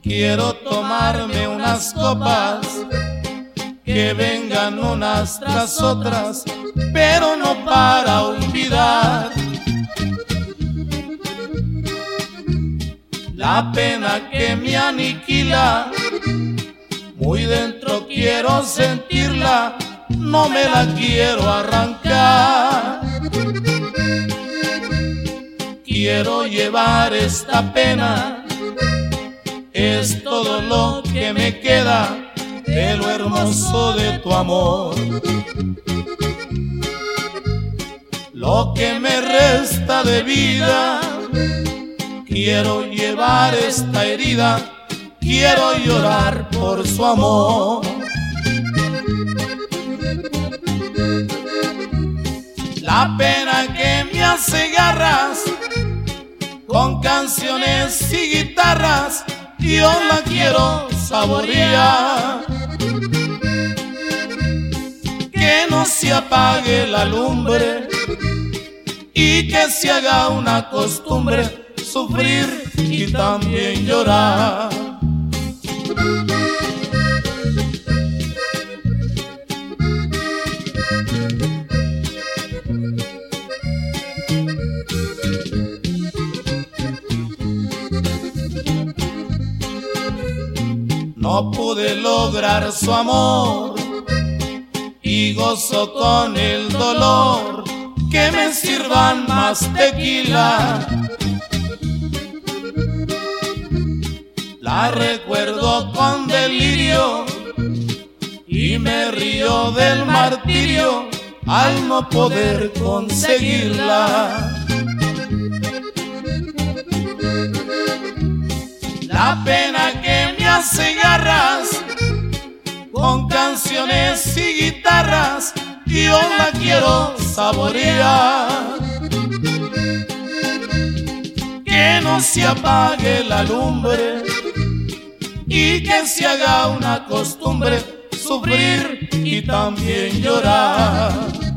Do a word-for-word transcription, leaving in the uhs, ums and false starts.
Quiero tomarme unas copas que vengan unas tras otras, pero no para olvidar la pena que me aniquila. Muy dentro quiero sentirla, no me la quiero arrancar. Quiero llevar esta pena, es todo lo que me queda de lo hermoso de tu amor. Lo que me resta de vida, quiero llevar esta herida, quiero llorar por su amor. La pena que me hace garras, con canciones y guitarras, yo la quiero saborear. Que no se apague la lumbre y que se haga una costumbre sufrir y también llorar. No pude lograr su amor y gozo con el dolor, que me sirvan más tequila. La recuerdo con delirio y me río del martirio al no poder conseguirla. La pena que me hace garras, con canciones y guitarras, yo la quiero saborear. Que no se apague la lumbre y que se haga una costumbre sufrir y también llorar.